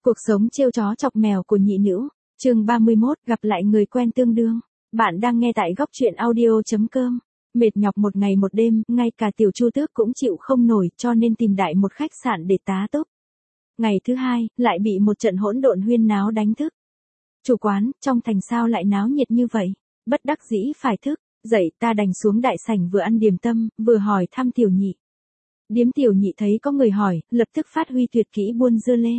Cuộc sống trêu chó chọc mèo của nhị nữ, chương 31, gặp lại người quen tương đương. Bạn đang nghe tại góc truyện audio.com. Mệt nhọc một ngày một đêm, ngay cả tiểu Chu Tước cũng chịu không nổi, cho nên tìm đại một khách sạn để tá túc. Ngày thứ hai, lại bị một trận hỗn độn huyên náo đánh thức. Chủ quán, trong thành sao lại náo nhiệt như vậy? Bất đắc dĩ phải thức, dậy ta đành xuống đại sảnh vừa ăn điểm tâm, vừa hỏi thăm tiểu nhị. Điếm tiểu nhị thấy có người hỏi, lập tức phát huy tuyệt kỹ buôn dưa lê.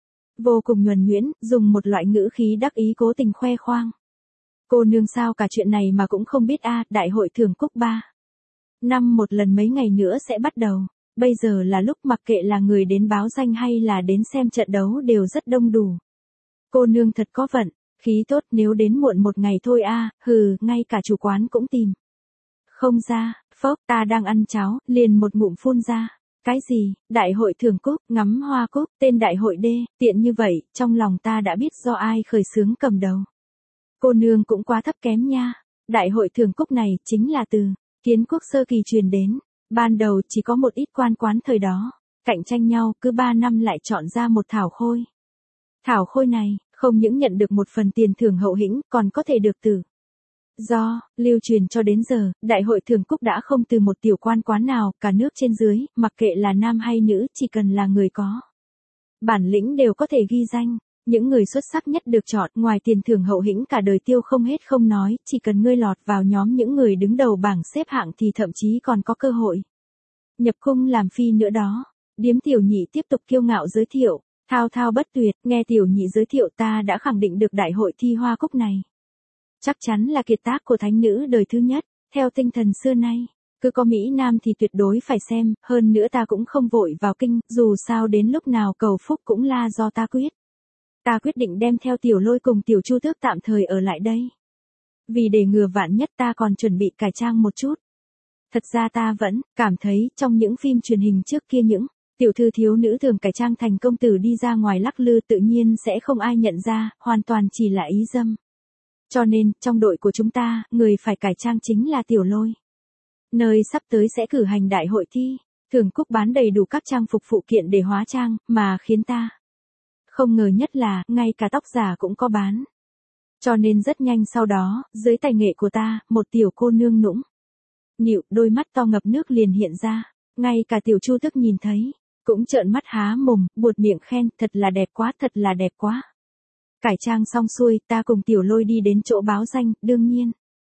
Vô cùng nhuần nhuyễn, dùng một loại ngữ khí đắc ý cố tình khoe khoang. Cô nương sao cả chuyện này mà cũng không biết đại hội thưởng cúc 3 năm một lần mấy ngày nữa sẽ bắt đầu. Bây giờ là lúc mặc kệ là người đến báo danh hay là đến xem trận đấu đều rất đông đủ. Cô nương thật có vận, khí tốt, nếu đến muộn một ngày thôi ngay cả chủ quán cũng tìm không ra. Phốc, ta đang ăn cháo, liền một ngụm phun ra. Cái gì, đại hội thưởng cúc, ngắm hoa cúc, tên đại hội đê, tiện như vậy, trong lòng ta đã biết do ai khởi xướng cầm đầu. Cô nương cũng quá thấp kém nha. Đại hội thưởng cúc này chính là từ Kiến Quốc sơ kỳ truyền đến. Ban đầu chỉ có một ít quan quán thời đó cạnh tranh nhau, cứ 3 năm lại chọn ra một thảo khôi. Thảo khôi này không những nhận được một phần tiền thưởng hậu hĩnh, còn có thể được từ do lưu truyền cho đến giờ. Đại hội thưởng cúc đã không từ một tiểu quan quán nào, cả nước trên dưới, mặc kệ là nam hay nữ, chỉ cần là người có bản lĩnh đều có thể ghi danh. Những người xuất sắc nhất được chọn, ngoài tiền thưởng hậu hĩnh cả đời tiêu không hết không nói, chỉ cần ngươi lọt vào nhóm những người đứng đầu bảng xếp hạng thì thậm chí còn có cơ hội nhập cung làm phi nữa đó. Điếm tiểu nhị tiếp tục kiêu ngạo giới thiệu, thao thao bất tuyệt. Nghe tiểu nhị giới thiệu ta đã khẳng định được đại hội thi hoa cúc này chắc chắn là kiệt tác của thánh nữ đời thứ nhất. Theo tinh thần xưa nay, cứ có Mỹ Nam thì tuyệt đối phải xem, hơn nữa ta cũng không vội vào kinh, dù sao đến lúc nào cầu phúc cũng là do ta quyết. Ta quyết định đem theo tiểu Lôi cùng tiểu Chu Tước tạm thời ở lại đây. Vì để ngừa vạn nhất ta còn chuẩn bị cải trang một chút. Thật ra ta vẫn cảm thấy trong những phim truyền hình trước kia những tiểu thư thiếu nữ thường cải trang thành công tử đi ra ngoài lắc lư tự nhiên sẽ không ai nhận ra, hoàn toàn chỉ là ý dâm. Cho nên, trong đội của chúng ta, người phải cải trang chính là tiểu Lôi. Nơi sắp tới sẽ cử hành đại hội thi, thưởng cúc bán đầy đủ các trang phục phụ kiện để hóa trang, mà khiến ta không ngờ nhất là, ngay cả tóc giả cũng có bán. Cho nên rất nhanh sau đó, dưới tài nghệ của ta, một tiểu cô nương nũng nịu, đôi mắt to ngập nước liền hiện ra. Ngay cả tiểu Chu Tước nhìn thấy, cũng trợn mắt há mồm, buột miệng khen, thật là đẹp quá, thật là đẹp quá. Cải trang xong xuôi, ta cùng tiểu Lôi đi đến chỗ báo danh, đương nhiên.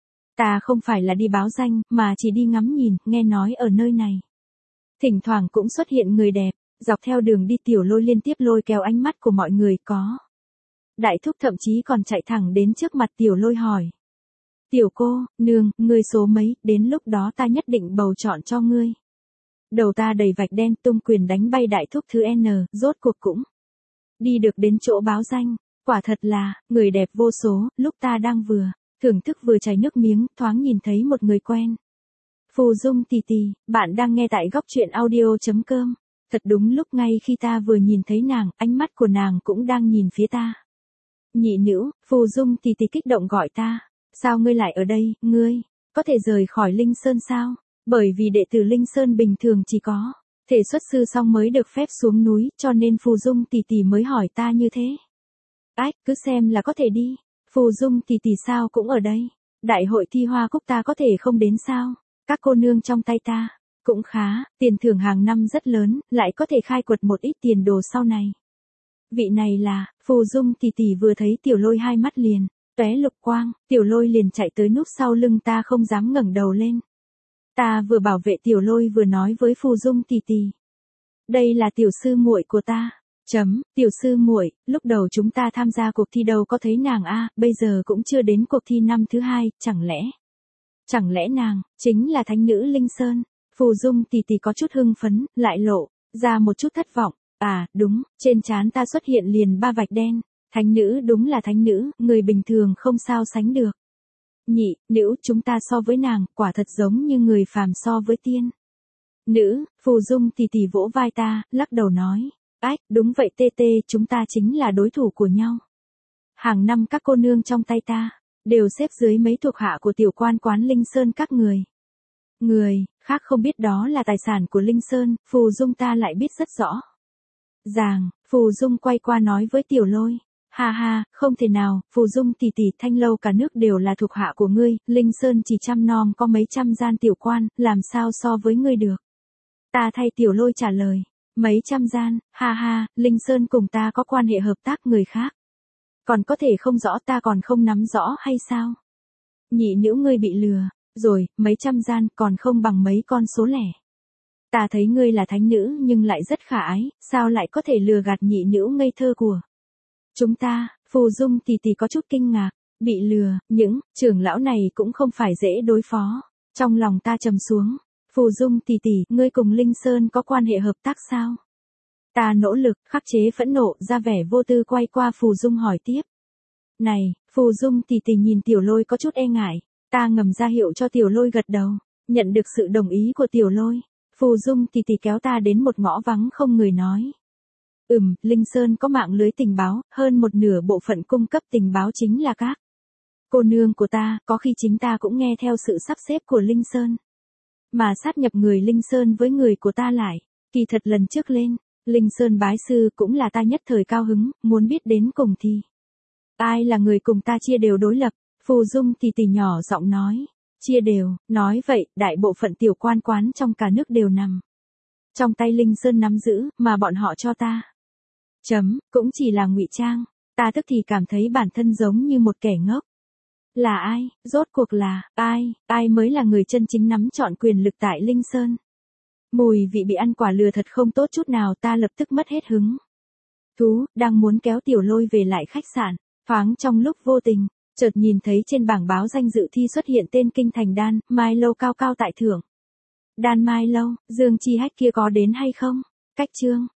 Ta không phải là đi báo danh, mà chỉ đi ngắm nhìn, nghe nói ở nơi này thỉnh thoảng cũng xuất hiện người đẹp. Dọc theo đường đi tiểu Lôi liên tiếp lôi kéo ánh mắt của mọi người, có đại thúc thậm chí còn chạy thẳng đến trước mặt tiểu Lôi hỏi. Tiểu cô, nương, ngươi số mấy, đến lúc đó ta nhất định bầu chọn cho ngươi. Đầu ta đầy vạch đen, tung quyền đánh bay đại thúc thứ N, rốt cuộc cũng đi được đến chỗ báo danh. Quả thật là, người đẹp vô số. Lúc ta đang vừa thưởng thức vừa chảy nước miếng, thoáng nhìn thấy một người quen. Phù Dung tì tì, bạn đang nghe tại góc truyện audio.com. Thật đúng lúc ngay khi ta vừa nhìn thấy nàng, ánh mắt của nàng cũng đang nhìn phía ta. Nhị nữ, Phù Dung tì tì kích động gọi ta. Sao ngươi lại ở đây, ngươi có thể rời khỏi Linh Sơn sao? Bởi vì đệ tử Linh Sơn bình thường chỉ có thể xuất sư xong mới được phép xuống núi, cho nên Phù Dung tì tì mới hỏi ta như thế. Cứ xem là có thể đi. Phù Dung tì tì sao cũng ở đây. Đại hội thi hoa cúc ta có thể không đến sao? Các cô nương trong tay ta cũng khá, tiền thưởng hàng năm rất lớn, lại có thể khai quật một ít tiền đồ sau này. Vị này là, Phù Dung tì tì vừa thấy tiểu Lôi hai mắt liền tóe lục quang, tiểu Lôi liền chạy tới núp sau lưng ta không dám ngẩng đầu lên. Ta vừa bảo vệ tiểu Lôi vừa nói với Phù Dung tì tì. Đây là tiểu sư muội của ta. Tiểu sư muội, lúc đầu chúng ta tham gia cuộc thi đâu có thấy nàng bây giờ cũng chưa đến cuộc thi năm thứ 2, chẳng lẽ nàng chính là thánh nữ Linh Sơn? Phù Dung tì tì có chút hưng phấn, lại lộ ra một chút thất vọng. Đúng, trên trán ta xuất hiện liền 3 vạch đen. Thánh nữ đúng là thánh nữ, người bình thường không sao sánh được. Nhị nữ, chúng ta so với nàng, quả thật giống như người phàm so với tiên nữ. Phù Dung tì tì vỗ vai ta, lắc đầu nói. Đúng vậy tê tê, chúng ta chính là đối thủ của nhau. Hàng năm các cô nương trong tay ta đều xếp dưới mấy thuộc hạ của tiểu quan quán Linh Sơn các người. Người khác không biết đó là tài sản của Linh Sơn, Phù Dung ta lại biết rất rõ ràng. Phù Dung quay qua nói với Tiểu Lôi. Ha ha, không thể nào, Phù Dung tỷ tỷ, Thanh lâu cả nước đều là thuộc hạ của ngươi, Linh Sơn chỉ chăm nom có mấy trăm gian tiểu quan, làm sao so với ngươi được. Ta thay Tiểu Lôi trả lời. Mấy trăm gian, ha ha, Linh Sơn cùng ta có quan hệ hợp tác người khác. Còn có thể không rõ, ta còn không nắm rõ hay sao? Nhị nữ ngươi bị lừa, rồi, mấy trăm gian còn không bằng mấy con số lẻ. Ta thấy ngươi là thánh nữ nhưng lại rất khả ái, sao lại có thể lừa gạt nhị nữ ngây thơ của chúng ta. Phù Dung tỷ tỷ có chút kinh ngạc, bị lừa, những trưởng lão này cũng không phải dễ đối phó. Trong lòng ta trầm xuống, Phù Dung tỷ tỷ, ngươi cùng Linh Sơn có quan hệ hợp tác sao? Ta nỗ lực khắc chế phẫn nộ, ra vẻ vô tư quay qua Phù Dung hỏi tiếp. Này, Phù Dung tỷ tỷ nhìn Tiểu Lôi có chút e ngại, ta ngầm ra hiệu cho Tiểu Lôi gật đầu, nhận được sự đồng ý của Tiểu Lôi. Phù Dung tỷ tỷ kéo ta đến một ngõ vắng không người nói. Linh Sơn có mạng lưới tình báo, hơn một nửa bộ phận cung cấp tình báo chính là các cô nương của ta, có khi chính ta cũng nghe theo sự sắp xếp của Linh Sơn. Mà sát nhập người Linh Sơn với người của ta lại, kỳ thật lần trước lên, Linh Sơn bái sư cũng là ta nhất thời cao hứng, muốn biết đến cùng thì. Ai là người cùng ta chia đều đối lập, Phù Dung tỷ tỷ nhỏ giọng nói. Chia đều, nói vậy, đại bộ phận tiểu quan quán trong cả nước đều nằm trong tay Linh Sơn nắm giữ, mà bọn họ cho ta. Cũng chỉ là ngụy trang, ta tức thì cảm thấy bản thân giống như một kẻ ngốc. Là ai, rốt cuộc là, ai mới là người chân chính nắm trọn quyền lực tại Linh Sơn. Mùi vị bị ăn quả lừa thật không tốt chút nào, ta lập tức mất hết hứng. Đang muốn kéo Tiểu Lôi về lại khách sạn, thoáng trong lúc vô tình, chợt nhìn thấy trên bảng báo danh dự thi xuất hiện tên kinh thành Đan, Mai Lâu cao cao tại thưởng. Đan Mai Lâu, Dương Chi Hách kia có đến hay không? Cách chương.